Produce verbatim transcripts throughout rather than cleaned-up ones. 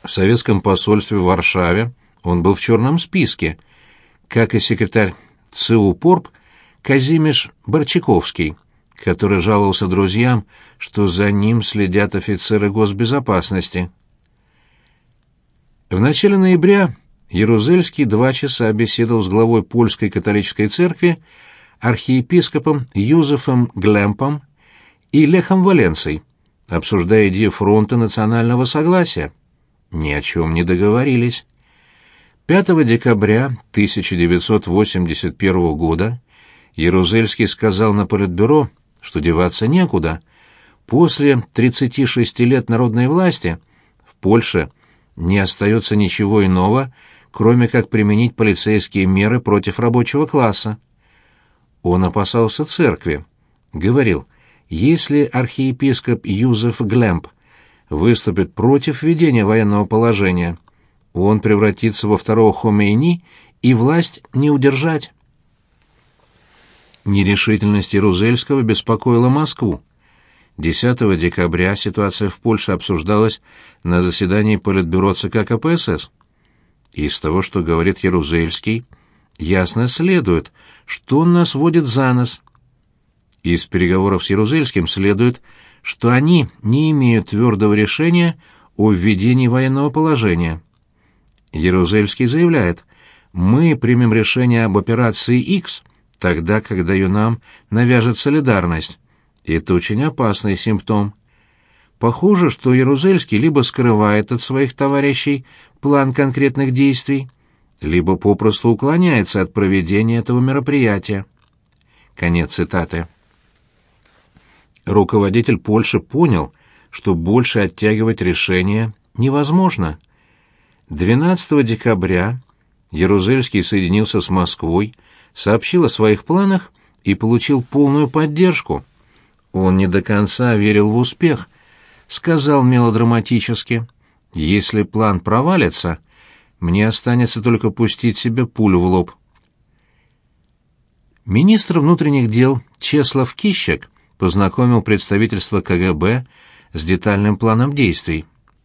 В советском посольстве в Варшаве он был в черном списке, как и секретарь ЦУ Порп Казимиш Борчаковский, который жаловался друзьям, что за ним следят офицеры госбезопасности. В начале ноября Ярузельский два часа беседовал с главой польской католической церкви, архиепископом Юзефом Глемпом и Лехом Валенсой, обсуждая идею фронта национального согласия. Ни о чем не договорились. пятого декабря тысяча девятьсот восемьдесят первого года Ярузельский сказал на Политбюро, что деваться некуда. После тридцати шести лет народной власти в Польше не остается ничего иного, кроме как применить полицейские меры против рабочего класса. Он опасался церкви. Говорил, если архиепископ Юзеф Глемп выступит против введения военного положения, он превратится во второго Хомейни, и власть не удержать. Нерешительность Ярузельского беспокоила Москву. десятого декабря ситуация в Польше обсуждалась на заседании Политбюро ЦК КПСС. Из того, что говорит Ярузельский, ясно следует, что он нас водит за нос. Из переговоров с Ярузельским следует, что они не имеют твердого решения о введении военного положения. Ярузельский заявляет, мы примем решение об операции X тогда, когда ее нам навяжет солидарность. Это очень опасный симптом. Похоже, что Ярузельский либо скрывает от своих товарищей план конкретных действий, либо попросту уклоняется от проведения этого мероприятия. Конец цитаты. Руководитель Польши понял, что больше оттягивать решение невозможно. двенадцатого декабря Ярузельский соединился с Москвой, сообщил о своих планах и получил полную поддержку. Он не до конца верил в успех, сказал мелодраматически, «Если план провалится, мне останется только пустить себе пулю в лоб». Министр внутренних дел Чеслав Кищек познакомил представительство КГБ с детальным планом действий.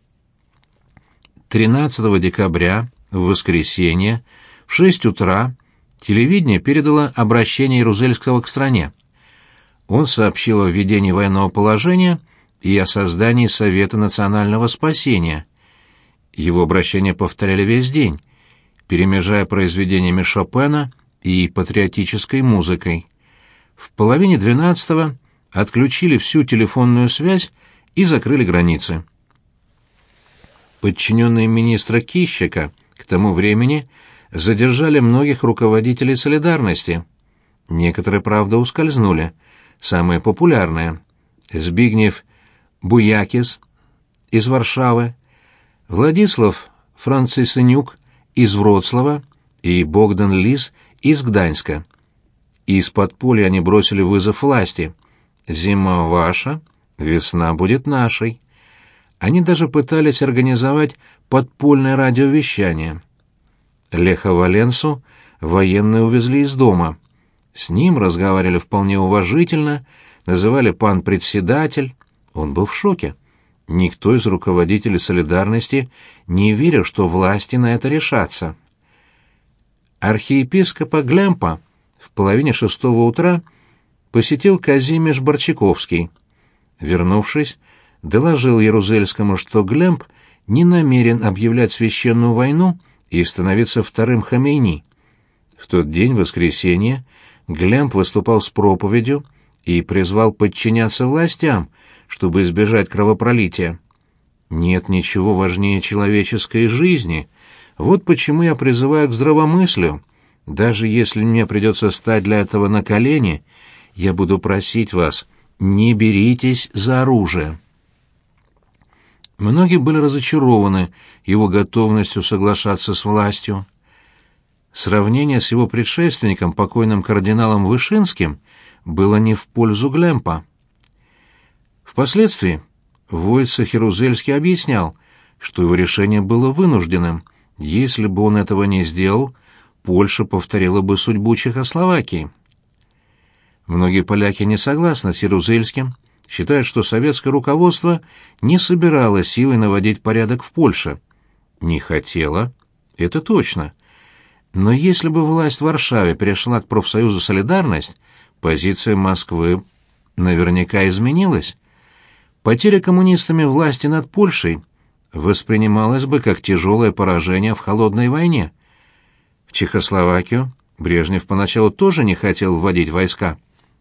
тринадцатого декабря, в воскресенье, в шесть утра, телевидение передало обращение Ярузельского к стране. Он сообщил о введении военного положения и о создании Совета национального спасения. Его обращение повторяли весь день, перемежая произведениями Шопена и патриотической музыкой. В половине двенадцатого отключили всю телефонную связь и закрыли границы. Подчиненные министра Кищека к тому времени задержали многих руководителей «Солидарности». Некоторые, правда, ускользнули. Самые популярные — Збигнев Буякис из Варшавы, Владислав Францисенюк из Вроцлава и Богдан Лис из Гданьска. Из подполья они бросили вызов власти. «Зима ваша, весна будет нашей». Они даже пытались организовать подпольное радиовещание. Леха Валенсу военные увезли из дома. С ним разговаривали вполне уважительно, называли «пан председатель». Он был в шоке. Никто из руководителей «Солидарности» не верил, что власти на это решатся. Архиепископа Глемпа в половине шестого утра посетил Казимиш Борчаковский. Вернувшись, доложил Ярузельскому, что Глемп не намерен объявлять священную войну и становиться вторым Хомейни. В тот день, в воскресенье, Глемп выступал с проповедью и призвал подчиняться властям, чтобы избежать кровопролития. Нет ничего важнее человеческой жизни. Вот почему я призываю к здравомыслию. Даже если мне придется стать для этого на колени, я буду просить вас, не беритесь за оружие. Многие были разочарованы его готовностью соглашаться с властью. Сравнение с его предшественником, покойным кардиналом Вышинским, было не в пользу Глемпа. Впоследствии Войцех Ярузельский объяснял, что его решение было вынужденным. Если бы он этого не сделал, Польша повторила бы судьбу Чехословакии. Многие поляки не согласны с Ярузельским, считают, что советское руководство не собиралось силой наводить порядок в Польше. Не хотела, это точно. Но если бы власть в Варшаве перешла к профсоюзу «Солидарность», позиция Москвы наверняка изменилась. Потеря коммунистами власти над Польшей воспринималась бы как тяжелое поражение в холодной войне. В Чехословакию Брежнев поначалу тоже не хотел вводить войска.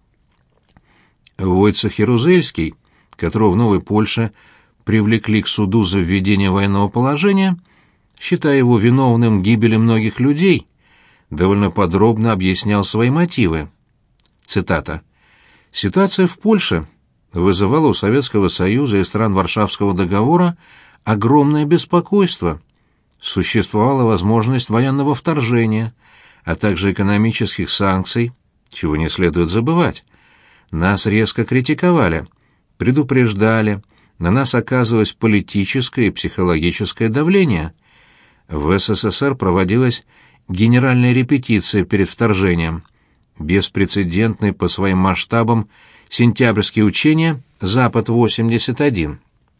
Войцех Ярузельский, которого в Новой Польше привлекли к суду за введение военного положения, считая его виновным в гибели многих людей, довольно подробно объяснял свои мотивы. Цитата. «Ситуация в Польше вызывала у Советского Союза и стран Варшавского договора огромное беспокойство. Существовала возможность военного вторжения, а также экономических санкций, чего не следует забывать. Нас резко критиковали, предупреждали, на нас оказывалось политическое и психологическое давление. В СССР проводилась генеральная репетиция перед вторжением, беспрецедентные по своим масштабам сентябрьские учения «Запад-восемьдесят один».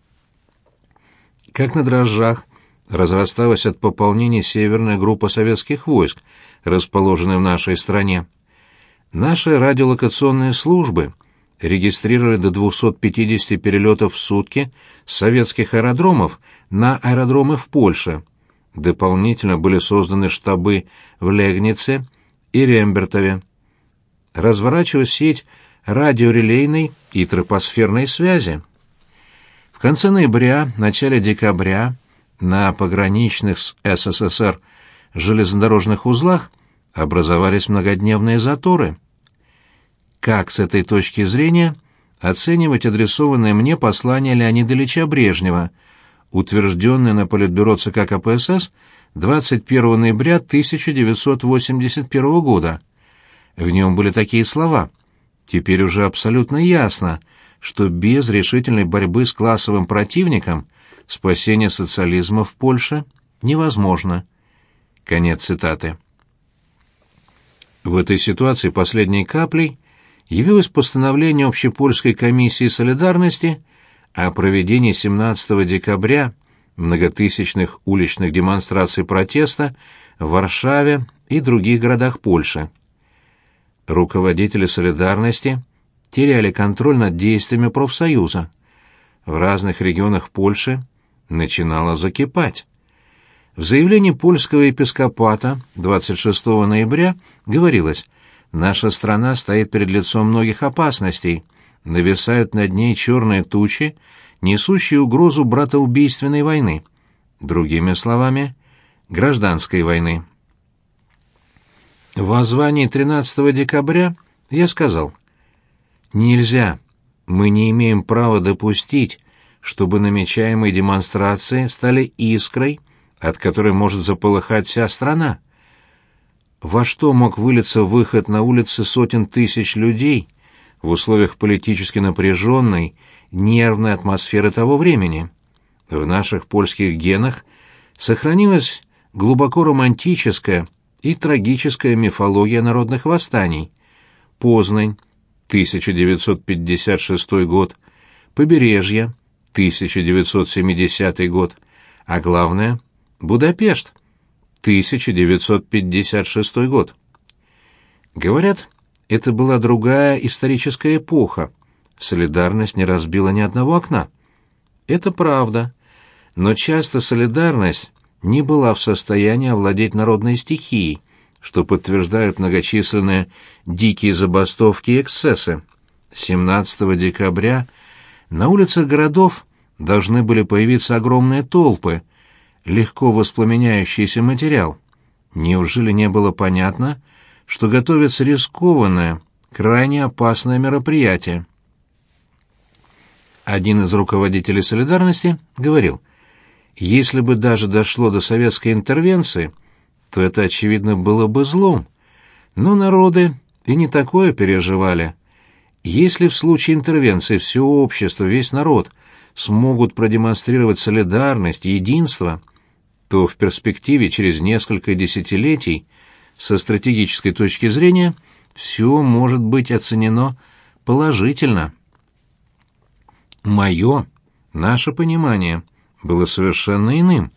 Как на дрожжах разрасталась от пополнения северная группа советских войск, расположенная в нашей стране. Наши радиолокационные службы регистрировали до двухсот пятидесяти перелетов в сутки с советских аэродромов на аэродромы в Польше. Дополнительно были созданы штабы в Легнице и Рембертове. Разворачивалась сеть радиорелейной и тропосферной связи. В конце ноября, начале декабря на пограничных с СССР железнодорожных узлах образовались многодневные заторы. Как с этой точки зрения оценивать адресованное мне послание Леонида Ильича Брежнева, утвержденное на Политбюро ЦК КПСС двадцать первого ноября тысяча девятьсот восемьдесят первого года? В нем были такие слова: «Теперь уже абсолютно ясно, что без решительной борьбы с классовым противником спасение социализма в Польше невозможно». Конец цитаты. В этой ситуации последней каплей явилось постановление Общепольской комиссии солидарности о проведении семнадцатого декабря многотысячных уличных демонстраций протеста в Варшаве и других городах Польши. Руководители солидарности теряли контроль над действиями профсоюза. В разных регионах Польши начинало закипать. В заявлении польского епископата двадцать шестого ноября говорилось: «Наша страна стоит перед лицом многих опасностей, нависают над ней черные тучи, несущие угрозу братоубийственной войны». Другими словами, гражданской войны. В воззвании тринадцатого декабря я сказал: «Нельзя, мы не имеем права допустить, чтобы намечаемые демонстрации стали искрой, от которой может заполыхать вся страна. Во что мог вылиться выход на улицы сотен тысяч людей в условиях политически напряженной, нервной атмосферы того времени? В наших польских генах сохранилась глубоко романтическая и трагическая мифология народных восстаний. Познань, тысяча девятьсот пятьдесят шестой год, Побережье, тысяча девятьсот семидесятый год, а главное — Будапешт, тысяча девятьсот пятьдесят шестой год. Говорят, это была другая историческая эпоха. Солидарность не разбила ни одного окна. Это правда, но часто солидарность не была в состоянии овладеть народной стихией, что подтверждают многочисленные дикие забастовки и эксцессы. семнадцатого декабря на улицах городов должны были появиться огромные толпы, легко воспламеняющийся материал. Неужели не было понятно, что готовится рискованное, крайне опасное мероприятие? Один из руководителей солидарности говорил: «Если бы даже дошло до советской интервенции, то это, очевидно, было бы злом. Но народы и не такое переживали. Если в случае интервенции все общество, весь народ смогут продемонстрировать солидарность, единство, то в перспективе через несколько десятилетий со стратегической точки зрения все может быть оценено положительно». Мое, наше понимание было совершенно иным.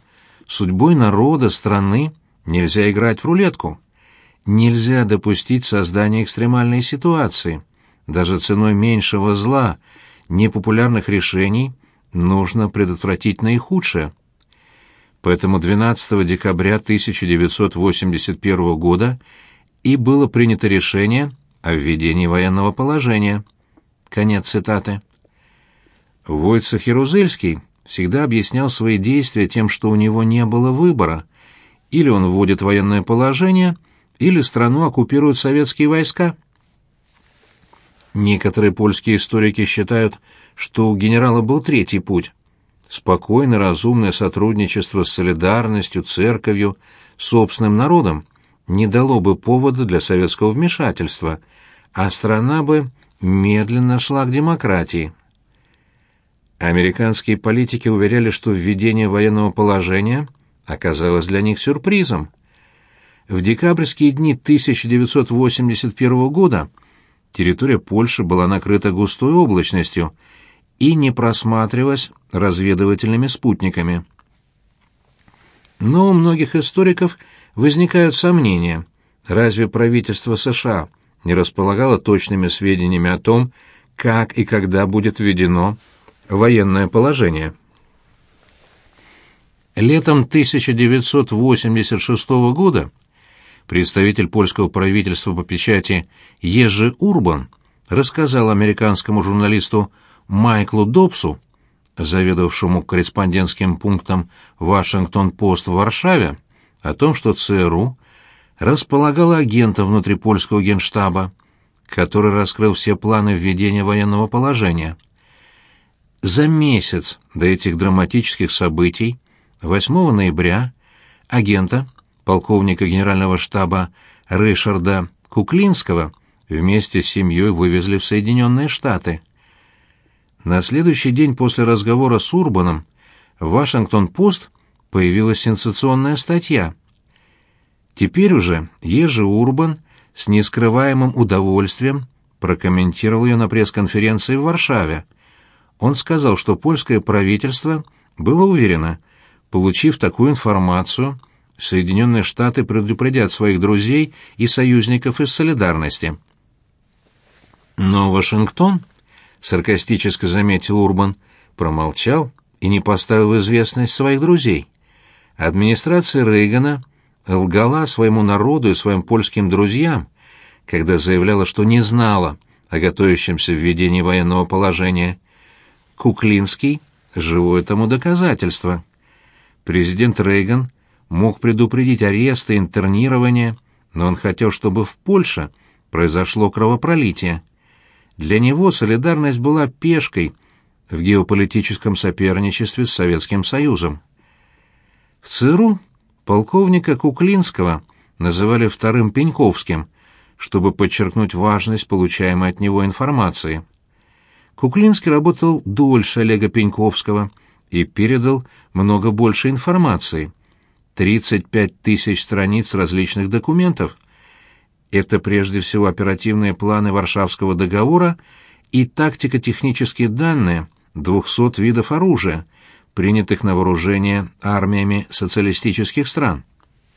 судьбой народа, страны нельзя играть в рулетку. Нельзя допустить создания экстремальной ситуации. Даже ценой меньшего зла, непопулярных решений, нужно предотвратить наихудшее. Поэтому двенадцатого декабря тысяча девятьсот восемьдесят первого года и было принято решение о введении военного положения. Конец цитаты. Войцех Ярузельский всегда объяснял свои действия тем, что у него не было выбора. Или он вводит военное положение, или страну оккупируют советские войска. Некоторые польские историки считают, что у генерала был третий путь. Спокойное, разумное сотрудничество с солидарностью, церковью, собственным народом не дало бы повода для советского вмешательства, а страна бы медленно шла к демократии. Американские политики уверяли, что введение военного положения оказалось для них сюрпризом. В декабрьские дни тысяча девятьсот восемьдесят первого года территория Польши была накрыта густой облачностью и не просматривалась разведывательными спутниками. Но у многих историков возникают сомнения, разве правительство США не располагало точными сведениями о том, как и когда будет введено военное положение. Летом тысяча девятьсот восемьдесят шестого года представитель польского правительства по печати Ежи Урбан рассказал американскому журналисту Майклу Добсу, заведовавшему корреспондентским пунктом «Вашингтон-Пост» в Варшаве, о том, что ЦРУ располагало агентом внутри польского генштаба, который раскрыл все планы введения военного положения. За месяц до этих драматических событий, восьмого ноября, агента, полковника генерального штаба Ришарда Куклинского, вместе с семьей вывезли в Соединенные Штаты. На следующий день после разговора с Урбаном в «Вашингтон-Пост» появилась сенсационная статья. Теперь уже Ежи Урбан с нескрываемым удовольствием прокомментировал ее на пресс-конференции в Варшаве. Он сказал, что польское правительство было уверено, получив такую информацию, Соединенные Штаты предупредят своих друзей и союзников из солидарности. Но Вашингтон, саркастически заметил Урбан, промолчал и не поставил в известность своих друзей. Администрация Рейгана лгала своему народу и своим польским друзьям, когда заявляла, что не знала о готовящемся введении военного положения. Куклинский — живое тому доказательство. Президент Рейган мог предупредить аресты, интернирование, но он хотел, чтобы в Польше произошло кровопролитие. Для него солидарность была пешкой в геополитическом соперничестве с Советским Союзом. В ЦРУ полковника Куклинского называли вторым Пеньковским, чтобы подчеркнуть важность получаемой от него информации. Куклинский работал дольше Олега Пеньковского и передал много больше информации. тридцать пять тысяч страниц различных документов. Это прежде всего оперативные планы Варшавского договора и тактико-технические данные двухсот видов оружия, принятых на вооружение армиями социалистических стран.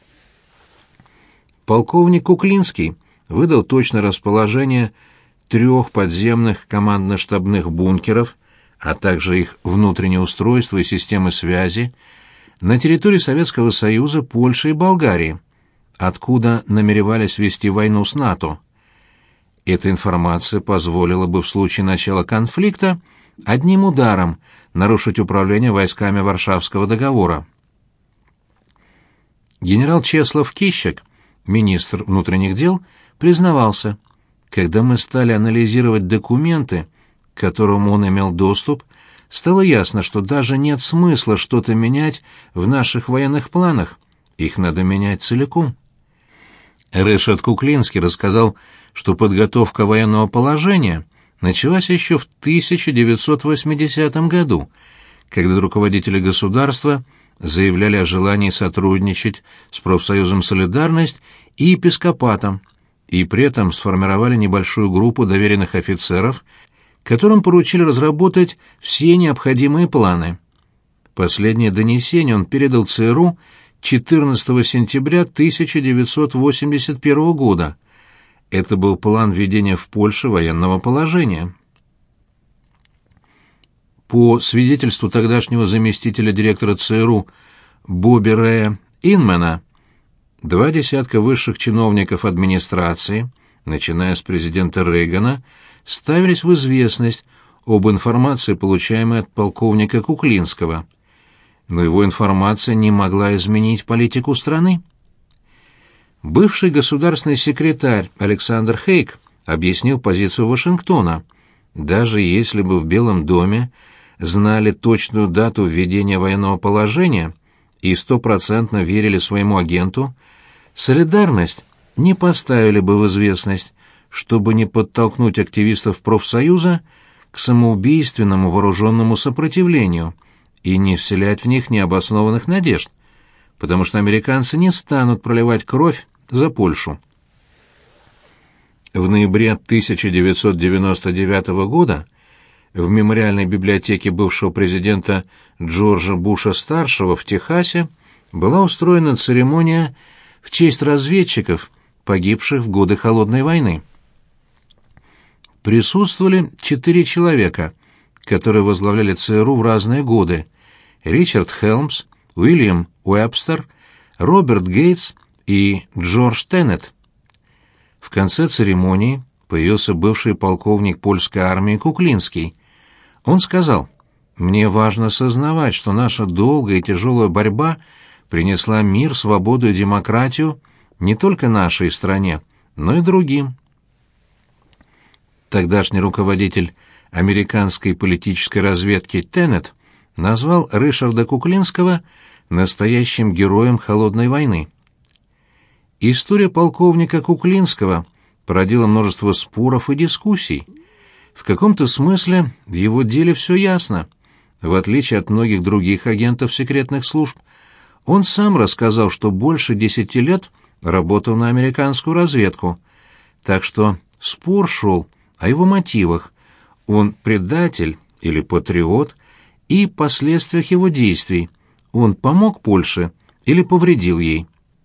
Полковник Куклинский выдал точное расположение трех подземных командно-штабных бункеров, а также их внутреннее устройство и системы связи на территории Советского Союза, Польши и Болгарии, откуда намеревались вести войну с НАТО. Эта информация позволила бы в случае начала конфликта одним ударом нарушить управление войсками Варшавского договора. Генерал Чеслав Кищак, министр внутренних дел, признавался: когда мы стали анализировать документы, к которым он имел доступ, стало ясно, что даже нет смысла что-то менять в наших военных планах, их надо менять целиком. Ришард Куклинский рассказал, что подготовка военного положения началась еще в тысяча девятьсот восьмидесятом году, когда руководители государства заявляли о желании сотрудничать с профсоюзом «Солидарность» и епископатом, и при этом сформировали небольшую группу доверенных офицеров, которым поручили разработать все необходимые планы. Последнее донесение он передал ЦРУ четырнадцатого сентября тысяча девятьсот восемьдесят первого года. Это был план введения в Польше военного положения. По свидетельству тогдашнего заместителя директора ЦРУ Бобби Рэя Инмана, два десятка высших чиновников администрации, начиная с президента Рейгана, ставились в известность об информации, получаемой от полковника Куклинского. Но его информация не могла изменить политику страны. Бывший государственный секретарь Александр Хейг объяснил позицию Вашингтона. Даже если бы в Белом доме знали точную дату введения военного положения и стопроцентно верили своему агенту, солидарность не поставили бы в известность, чтобы не подтолкнуть активистов профсоюза к самоубийственному вооруженному сопротивлению и не вселять в них необоснованных надежд, потому что американцы не станут проливать кровь за Польшу. В ноябре тысяча девятьсот девяносто девятого года в мемориальной библиотеке бывшего президента Джорджа Буша-старшего в Техасе была устроена церемония в честь разведчиков, погибших в годы Холодной войны. Присутствовали четыре человека, которые возглавляли ЦРУ в разные годы: Ричард Хелмс, Уильям Уэбстер, Роберт Гейтс и Джордж Теннет. В конце церемонии появился бывший полковник польской армии Куклинский. Он сказал: «Мне важно сознавать, что наша долгая и тяжелая борьба принесла мир, свободу и демократию не только нашей стране, но и другим». Тогдашний руководитель американской политической разведки Теннет назвал Ришарда Куклинского настоящим героем Холодной войны. История полковника Куклинского породила множество споров и дискуссий. В каком-то смысле в его деле все ясно. В отличие от многих других агентов секретных служб, он сам рассказал, что больше десяти лет работал на американскую разведку. Так что спор шел о его мотивах: он предатель или патриот, и последствиях его действий: он помог Польше или повредил ей.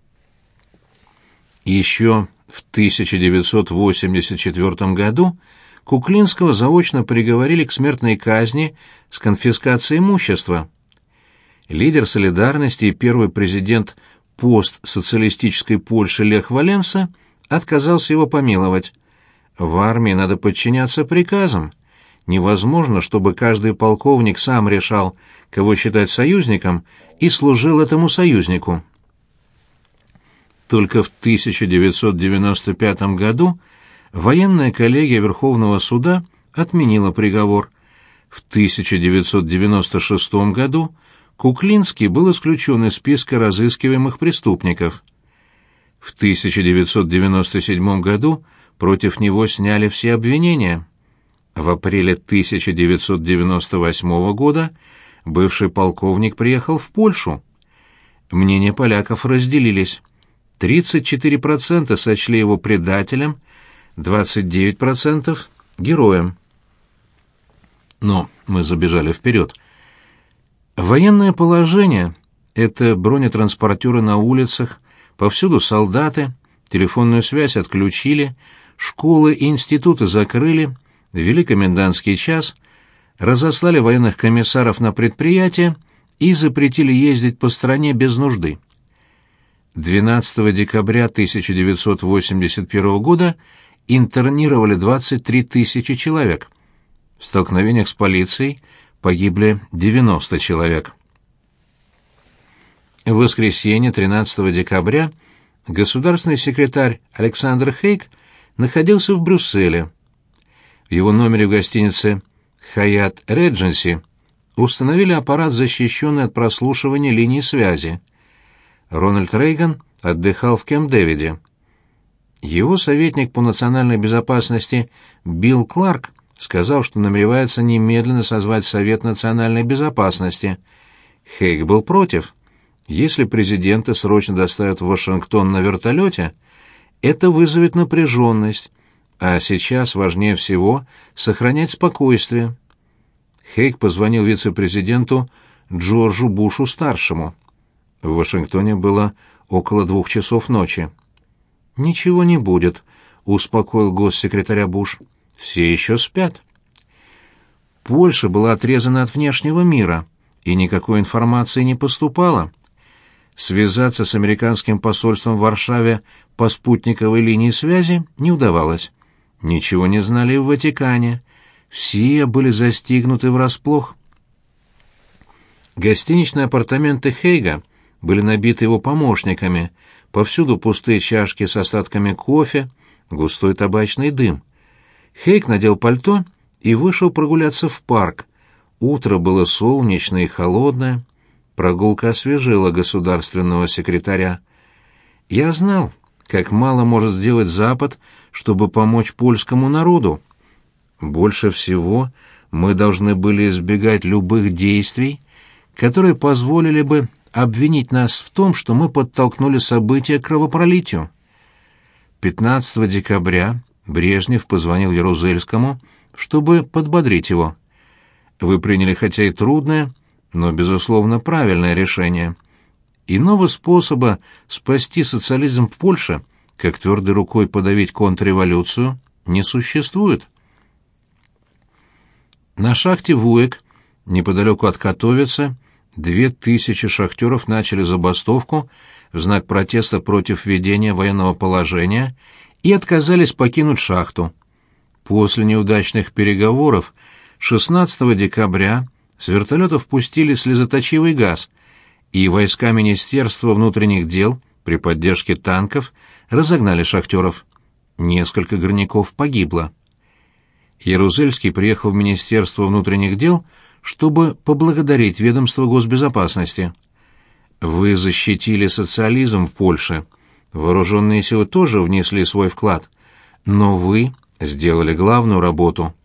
Еще в тысяча девятьсот восемьдесят четвёртом году Куклинского заочно приговорили к смертной казни с конфискацией имущества. Лидер «Солидарности» и первый президент постсоциалистической Польши Лех Валенса отказался его помиловать. В армии надо подчиняться приказам. Невозможно, чтобы каждый полковник сам решал, кого считать союзником, и служил этому союзнику. Только в тысяча девятьсот девяносто пятом году военная коллегия Верховного суда отменила приговор. В тысяча девятьсот девяносто шестом году Куклинский был исключен из списка разыскиваемых преступников. В тысяча девятьсот девяносто седьмом году против него сняли все обвинения. В апреле тысяча девятьсот девяносто восьмого года бывший полковник приехал в Польшу. Мнения поляков разделились. тридцать четыре процента сочли его предателем, двадцать девять процентов — героем. Но мы забежали вперед. Военное положение — это бронетранспортеры на улицах, повсюду солдаты, телефонную связь отключили, школы и институты закрыли, ввели комендантский час, разослали военных комиссаров на предприятия и запретили ездить по стране без нужды. двенадцатого декабря тысяча девятьсот восемьдесят первого года интернировали двадцать три тысячи человек. В столкновениях с полицией погибли девяносто человек. В воскресенье тринадцатого декабря государственный секретарь Александр Хейг находился в Брюсселе. В его номере в гостинице «Хаят Редженси» установили аппарат, защищенный от прослушивания линий связи. Рональд Рейган отдыхал в Кэмп-Дэвиде. Его советник по национальной безопасности Билл Кларк сказал, что намеревается немедленно созвать Совет национальной безопасности. Хейг был против. Если президента срочно доставят в Вашингтон на вертолете, это вызовет напряженность, а сейчас важнее всего сохранять спокойствие. Хейг позвонил вице-президенту Джорджу Бушу-старшему. В Вашингтоне было около двух часов ночи. «Ничего не будет», — успокоил госсекретаря Буш. «Все еще спят». Польша была отрезана от внешнего мира, и никакой информации не поступало. Связаться с американским посольством в Варшаве по спутниковой линии связи не удавалось. Ничего не знали и в Ватикане. Все были застигнуты врасплох. Гостиничные апартаменты Хейга были набиты его помощниками, повсюду пустые чашки с остатками кофе, густой табачный дым. Хейг надел пальто и вышел прогуляться в парк. Утро было солнечное и холодное. Прогулка освежила государственного секретаря. Я знал, как мало может сделать Запад, чтобы помочь польскому народу. Больше всего мы должны были избегать любых действий, которые позволили бы обвинить нас в том, что мы подтолкнули события к кровопролитию. пятнадцатого декабря Брежнев позвонил Ярузельскому, чтобы подбодрить его. «Вы приняли хотя и трудное, но, безусловно, правильное решение. Иного способа спасти социализм в Польше, как твердой рукой подавить контрреволюцию, не существует». На шахте Вуек, неподалеку от Катовицы, две тысячи шахтеров начали забастовку в знак протеста против введения военного положения и отказались покинуть шахту. После неудачных переговоров шестнадцатого декабря с вертолетов пустили слезоточивый газ, и войска Министерства внутренних дел при поддержке танков разогнали шахтеров. Несколько горняков погибло. Ярузельский приехал в Министерство внутренних дел, чтобы поблагодарить ведомство госбезопасности. «Вы защитили социализм в Польше. Вооруженные силы тоже внесли свой вклад. Но вы сделали главную работу».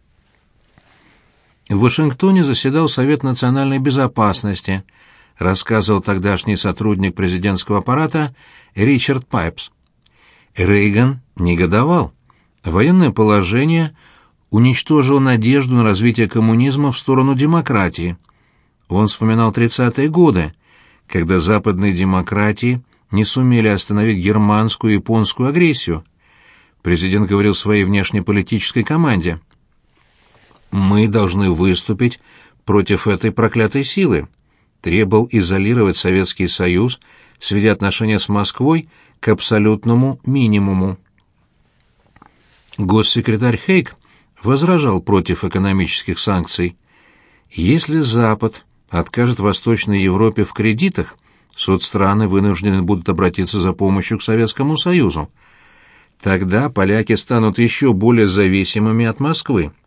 В Вашингтоне заседал Совет национальной безопасности, рассказывал тогдашний сотрудник президентского аппарата Ричард Пайпс. Рейган негодовал. Военное положение уничтожило надежду на развитие коммунизма в сторону демократии. Он вспоминал тридцатые годы, когда западные демократии не сумели остановить германскую и японскую агрессию. Президент говорил своей внешнеполитической команде: «Мы должны выступить против этой проклятой силы», требовал изолировать Советский Союз, сведя отношения с Москвой к абсолютному минимуму. Госсекретарь Хейг возражал против экономических санкций. Если Запад откажет Восточной Европе в кредитах, соцстраны вынуждены будут обратиться за помощью к Советскому Союзу. Тогда поляки станут еще более зависимыми от Москвы.